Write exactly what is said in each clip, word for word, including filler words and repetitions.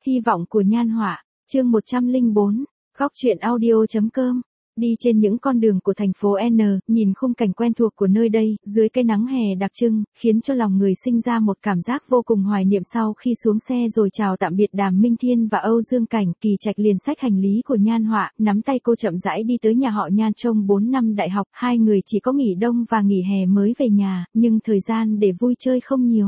Hy vọng của Nhan Họa, chương một trăm lẻ bốn, góc truyện audio.com. Đi trên những con đường của thành phố N, nhìn khung cảnh quen thuộc của nơi đây, dưới cái nắng hè đặc trưng, khiến cho lòng người sinh ra một cảm giác vô cùng hoài niệm. Sau khi xuống xe rồi chào tạm biệt Đàm Minh Thiên và Âu Dương Cảnh, Kỳ Trạch liền xách hành lý của Nhan Họa, nắm tay cô chậm rãi đi tới nhà họ Nhan. Trong bốn năm đại học, hai người chỉ có nghỉ đông và nghỉ hè mới về nhà, nhưng thời gian để vui chơi không nhiều.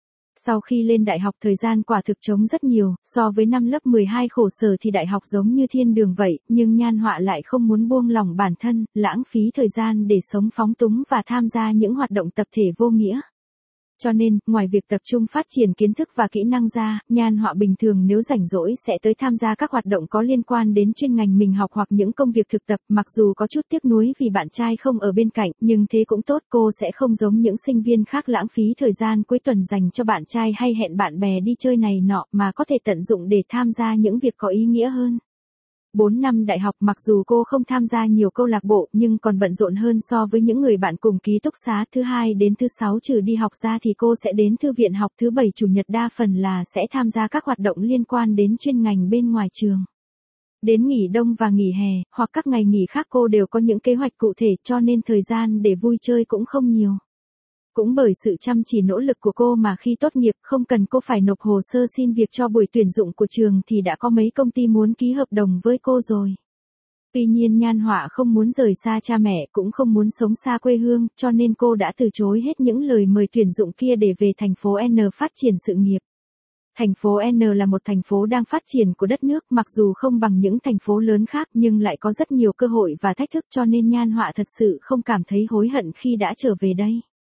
Sau khi lên đại học thời gian quả thực trống rất nhiều, so với năm lớp mười hai khổ sở thì đại học giống như thiên đường vậy, nhưng Nhan Họa lại không muốn buông lỏng bản thân, lãng phí thời gian để sống phóng túng và tham gia những hoạt động tập thể vô nghĩa. Cho nên, ngoài việc tập trung phát triển kiến thức và kỹ năng ra, Nhan Họa bình thường nếu rảnh rỗi sẽ tới tham gia các hoạt động có liên quan đến chuyên ngành mình học hoặc những công việc thực tập. Mặc dù có chút tiếc nuối vì bạn trai không ở bên cạnh, nhưng thế cũng tốt, cô sẽ không giống những sinh viên khác lãng phí thời gian cuối tuần dành cho bạn trai hay hẹn bạn bè đi chơi này nọ, mà có thể tận dụng để tham gia những việc có ý nghĩa hơn. bốn năm đại học mặc dù cô không tham gia nhiều câu lạc bộ nhưng còn bận rộn hơn so với những người bạn cùng ký túc xá. Thứ hai đến thứ sáu trừ đi học ra thì cô sẽ đến thư viện học, thứ bảy chủ nhật đa phần là sẽ tham gia các hoạt động liên quan đến chuyên ngành bên ngoài trường. Đến nghỉ đông và nghỉ hè, hoặc các ngày nghỉ khác cô đều có những kế hoạch cụ thể, cho nên thời gian để vui chơi cũng không nhiều. Cũng bởi sự chăm chỉ nỗ lực của cô mà khi tốt nghiệp, không cần cô phải nộp hồ sơ xin việc cho buổi tuyển dụng của trường thì đã có mấy công ty muốn ký hợp đồng với cô rồi. Tuy nhiên Nhan Họa không muốn rời xa cha mẹ, cũng không muốn sống xa quê hương, cho nên cô đã từ chối hết những lời mời tuyển dụng kia để về thành phố N phát triển sự nghiệp. Thành phố N là một thành phố đang phát triển của đất nước, mặc dù không bằng những thành phố lớn khác nhưng lại có rất nhiều cơ hội và thách thức, cho nên Nhan Họa thật sự không cảm thấy hối hận khi đã trở về đây.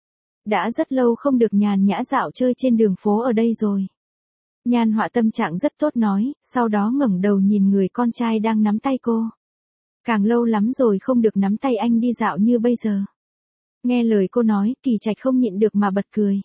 Đã rất lâu không được nhàn nhã dạo chơi trên đường phố ở đây rồi. Nhan Họa tâm trạng rất tốt nói, sau đó ngẩng đầu nhìn người con trai đang nắm tay cô. Càng lâu lắm rồi không được nắm tay anh đi dạo như bây giờ. Nghe lời cô nói, Kỳ Trạch không nhịn được mà bật cười.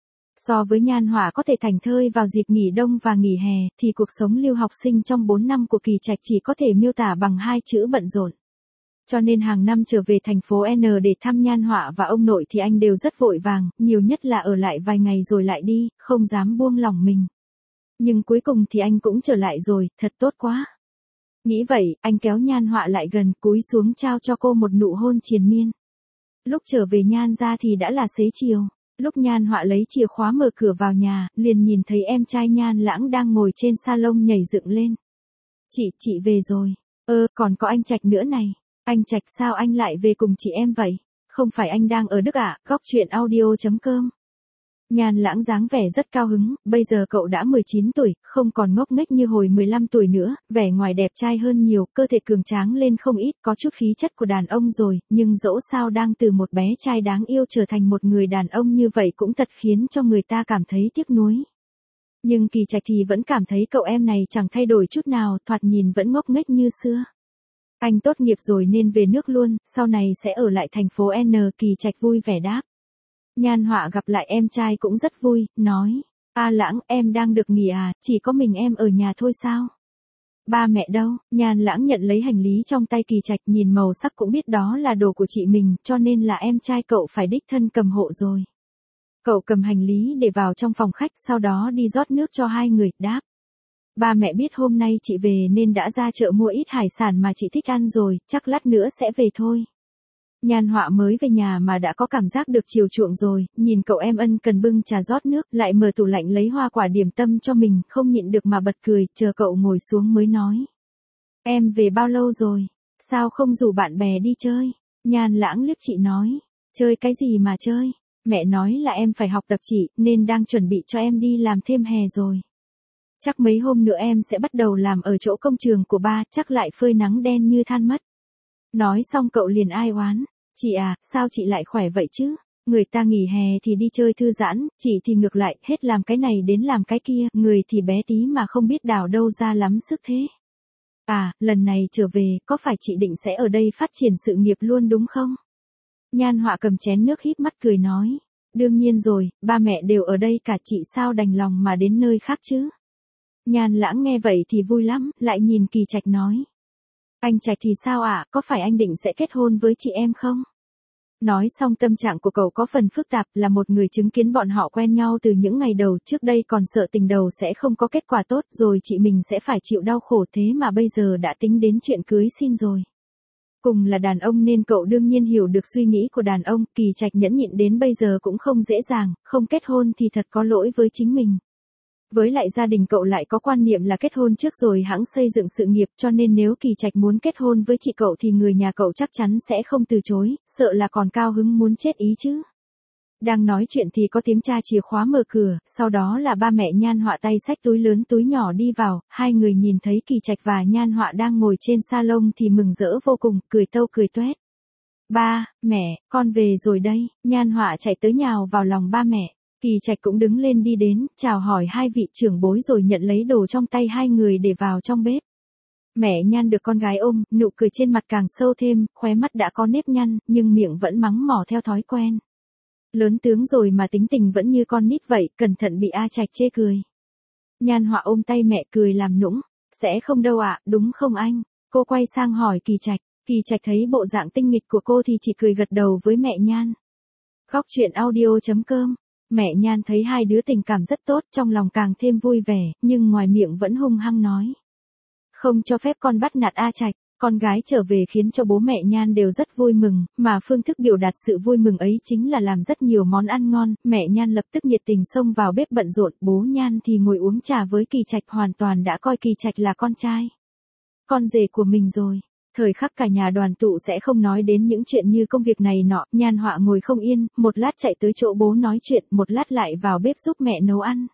So với Nhan Họa có thể thảnh thơi vào dịp nghỉ đông và nghỉ hè, thì cuộc sống lưu học sinh trong bốn năm của Kỳ Trạch chỉ có thể miêu tả bằng hai chữ bận rộn. Cho nên hàng năm trở về thành phố N để thăm Nhan Họa và ông nội thì anh đều rất vội vàng, nhiều nhất là ở lại vài ngày rồi lại đi, không dám buông lỏng mình. Nhưng cuối cùng thì anh cũng trở lại rồi, thật tốt quá. Nghĩ vậy, anh kéo Nhan Họa lại gần, cúi xuống trao cho cô một nụ hôn triền miên. Lúc trở về Nhan ra thì đã là xế chiều. Lúc Nhan Họa lấy chìa khóa mở cửa vào nhà, liền nhìn thấy em trai Nhan Lãng đang ngồi trên salon nhảy dựng lên. Chị, chị về rồi. Ơ, còn có anh Trạch nữa này. Anh Trạch sao anh lại về cùng chị em vậy? Không phải anh đang ở Đức à? Góc truyện audio.com. Nhan Lãng dáng vẻ rất cao hứng, bây giờ cậu đã mười chín tuổi, không còn ngốc nghếch như hồi mười lăm tuổi nữa, vẻ ngoài đẹp trai hơn nhiều, cơ thể cường tráng lên không ít, có chút khí chất của đàn ông rồi, nhưng dẫu sao đang từ một bé trai đáng yêu trở thành một người đàn ông như vậy cũng thật khiến cho người ta cảm thấy tiếc nuối. Nhưng Kỳ Trạch thì vẫn cảm thấy cậu em này chẳng thay đổi chút nào, thoạt nhìn vẫn ngốc nghếch như xưa. Anh tốt nghiệp rồi nên về nước luôn, sau này sẽ ở lại thành phố N, Kỳ Trạch vui vẻ đáp. Nhan Họa gặp lại em trai cũng rất vui, nói, A Lãng, em đang được nghỉ à, chỉ có mình em ở nhà thôi sao? Ba mẹ đâu? Nhan Lãng nhận lấy hành lý trong tay Kỳ Trạch, nhìn màu sắc cũng biết đó là đồ của chị mình, cho nên là em trai cậu phải đích thân cầm hộ rồi. Cậu cầm hành lý để vào trong phòng khách, sau đó đi rót nước cho hai người, đáp. Ba mẹ biết hôm nay chị về nên đã ra chợ mua ít hải sản mà chị thích ăn rồi, chắc lát nữa sẽ về thôi. Nhan Họa mới về nhà mà đã có cảm giác được chiều chuộng rồi, nhìn cậu em ân cần bưng trà rót nước, lại mở tủ lạnh lấy hoa quả điểm tâm cho mình, không nhịn được mà bật cười, chờ cậu ngồi xuống mới nói. Em về bao lâu rồi? Sao không rủ bạn bè đi chơi? Nhan Lãng liếc chị nói. Chơi cái gì mà chơi? Mẹ nói là em phải học tập chị, nên đang chuẩn bị cho em đi làm thêm hè rồi. Chắc mấy hôm nữa em sẽ bắt đầu làm ở chỗ công trường của ba, chắc lại phơi nắng đen như than mất. Nói xong cậu liền ai oán. Chị à, sao chị lại khỏe vậy chứ? Người ta nghỉ hè thì đi chơi thư giãn, chị thì ngược lại, hết làm cái này đến làm cái kia, người thì bé tí mà không biết đào đâu ra lắm sức thế. À, lần này trở về, có phải chị định sẽ ở đây phát triển sự nghiệp luôn đúng không? Nhan Họa cầm chén nước híp mắt cười nói. Đương nhiên rồi, ba mẹ đều ở đây cả, chị sao đành lòng mà đến nơi khác chứ? Nhan Lãng nghe vậy thì vui lắm, lại nhìn Kỳ Trạch nói. Anh Trạch thì sao ạ, à? Có phải anh định sẽ kết hôn với chị em không? Nói xong tâm trạng của cậu có phần phức tạp, là một người chứng kiến bọn họ quen nhau từ những ngày đầu, trước đây còn sợ tình đầu sẽ không có kết quả tốt, rồi chị mình sẽ phải chịu đau khổ, thế mà bây giờ đã tính đến chuyện cưới xin rồi. Cùng là đàn ông nên cậu đương nhiên hiểu được suy nghĩ của đàn ông, Kỳ Trạch nhẫn nhịn đến bây giờ cũng không dễ dàng, không kết hôn thì thật có lỗi với chính mình. Với lại gia đình cậu lại có quan niệm là kết hôn trước rồi hẵng xây dựng sự nghiệp, cho nên nếu Kỳ Trạch muốn kết hôn với chị cậu thì người nhà cậu chắc chắn sẽ không từ chối, sợ là còn cao hứng muốn chết ý chứ. Đang nói chuyện thì có tiếng tra chìa khóa mở cửa, sau đó là ba mẹ Nhan Họa tay xách túi lớn túi nhỏ đi vào, hai người nhìn thấy Kỳ Trạch và Nhan Họa đang ngồi trên salon thì mừng rỡ vô cùng, cười tâu cười toét. Ba, mẹ, con về rồi đây, Nhan Họa chạy tới nhào vào lòng ba mẹ. Kỳ Trạch cũng đứng lên đi đến, chào hỏi hai vị trưởng bối rồi nhận lấy đồ trong tay hai người để vào trong bếp. Mẹ Nhan được con gái ôm, nụ cười trên mặt càng sâu thêm, khóe mắt đã có nếp nhăn, nhưng miệng vẫn mắng mỏ theo thói quen. Lớn tướng rồi mà tính tình vẫn như con nít vậy, cẩn thận bị A Trạch chê cười. Nhan Họa ôm tay mẹ cười làm nũng, sẽ không đâu ạ, đúng không anh? Cô quay sang hỏi Kỳ Trạch, Kỳ Trạch thấy bộ dạng tinh nghịch của cô thì chỉ cười gật đầu với mẹ Nhan. Góc truyện audio chấm com. Mẹ Nhan thấy hai đứa tình cảm rất tốt, trong lòng càng thêm vui vẻ, nhưng ngoài miệng vẫn hung hăng nói. Không cho phép con bắt nạt A Trạch. Con gái trở về khiến cho bố mẹ Nhan đều rất vui mừng, mà phương thức biểu đạt sự vui mừng ấy chính là làm rất nhiều món ăn ngon, mẹ Nhan lập tức nhiệt tình xông vào bếp bận rộn, bố Nhan thì ngồi uống trà với Kỳ Trạch, hoàn toàn đã coi Kỳ Trạch là con trai, con rể của mình rồi. Thời khắc cả nhà đoàn tụ sẽ không nói đến những chuyện như công việc này nọ, Nhan Họa ngồi không yên, một lát chạy tới chỗ bố nói chuyện, một lát lại vào bếp giúp mẹ nấu ăn.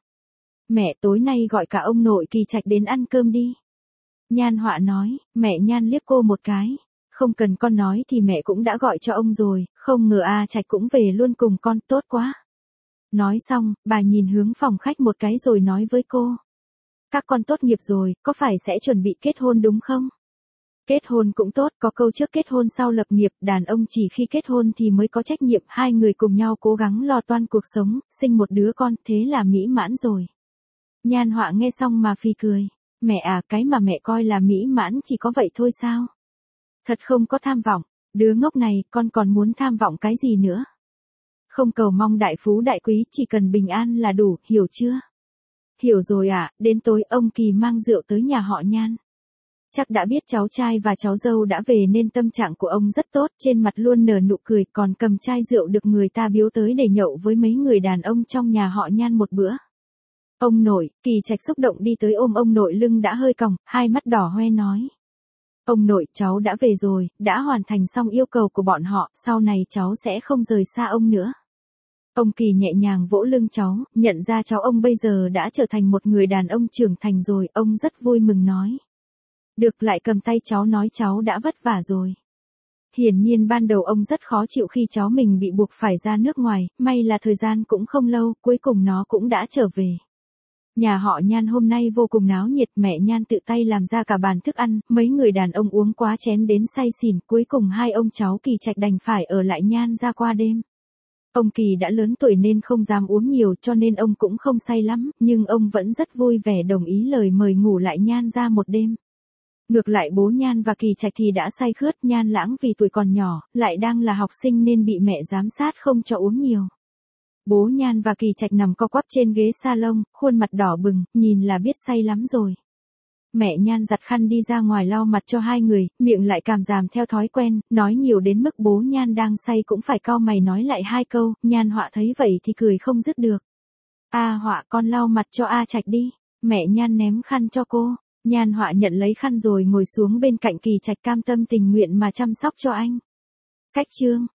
Mẹ tối nay gọi cả ông nội Kỳ Trạch đến ăn cơm đi. Nhan Họa nói, mẹ Nhan liếc cô một cái. Không cần con nói thì mẹ cũng đã gọi cho ông rồi, không ngờ A Trạch cũng về luôn cùng con, tốt quá. Nói xong, bà nhìn hướng phòng khách một cái rồi nói với cô. Các con tốt nghiệp rồi, có phải sẽ chuẩn bị kết hôn đúng không? Kết hôn cũng tốt, có câu trước kết hôn sau lập nghiệp, đàn ông chỉ khi kết hôn thì mới có trách nhiệm, hai người cùng nhau cố gắng lo toan cuộc sống, sinh một đứa con, thế là mỹ mãn rồi. Nhan Họa nghe xong mà phì cười. Mẹ à, cái mà mẹ coi là mỹ mãn chỉ có vậy thôi sao? Thật không có tham vọng, đứa ngốc này, con còn muốn tham vọng cái gì nữa? Không cầu mong đại phú đại quý, chỉ cần bình an là đủ, hiểu chưa? Hiểu rồi ạ, à, đến tối ông Kỳ mang rượu tới nhà họ Nhan. Chắc đã biết cháu trai và cháu dâu đã về nên tâm trạng của ông rất tốt, trên mặt luôn nở nụ cười, còn cầm chai rượu được người ta biếu tới để nhậu với mấy người đàn ông trong nhà họ Nhan một bữa. Ông nội, Kỳ Trạch xúc động đi tới ôm ông nội, lưng đã hơi còng, hai mắt đỏ hoe nói. Ông nội, cháu đã về rồi, đã hoàn thành xong yêu cầu của bọn họ, sau này cháu sẽ không rời xa ông nữa. Ông Kỳ nhẹ nhàng vỗ lưng cháu, nhận ra cháu ông bây giờ đã trở thành một người đàn ông trưởng thành rồi, ông rất vui mừng nói. Được, lại cầm tay cháu nói cháu đã vất vả rồi. Hiển nhiên ban đầu ông rất khó chịu khi cháu mình bị buộc phải ra nước ngoài, may là thời gian cũng không lâu, cuối cùng nó cũng đã trở về. Nhà họ Nhan hôm nay vô cùng náo nhiệt, mẹ Nhan tự tay làm ra cả bàn thức ăn, mấy người đàn ông uống quá chén đến say xỉn, cuối cùng hai ông cháu Kỳ Trạch đành phải ở lại Nhan ra qua đêm. Ông Kỳ đã lớn tuổi nên không dám uống nhiều cho nên ông cũng không say lắm, nhưng ông vẫn rất vui vẻ đồng ý lời mời ngủ lại Nhan ra một đêm. Ngược lại bố Nhan và Kỳ Trạch thì đã say khướt, Nhan Lãng vì tuổi còn nhỏ, lại đang là học sinh nên bị mẹ giám sát không cho uống nhiều. Bố Nhan và Kỳ Trạch nằm co quắp trên ghế salon, khuôn mặt đỏ bừng, nhìn là biết say lắm rồi. Mẹ Nhan giặt khăn đi ra ngoài lau mặt cho hai người, miệng lại càm ràm theo thói quen, nói nhiều đến mức bố Nhan đang say cũng phải cau mày nói lại hai câu, Nhan Họa thấy vậy thì cười không dứt được. A Họa, con lau mặt cho A Trạch đi. Mẹ Nhan ném khăn cho cô. Nhan Họa nhận lấy khăn rồi ngồi xuống bên cạnh Kỳ Trạch, cam tâm tình nguyện mà chăm sóc cho anh. Cách chương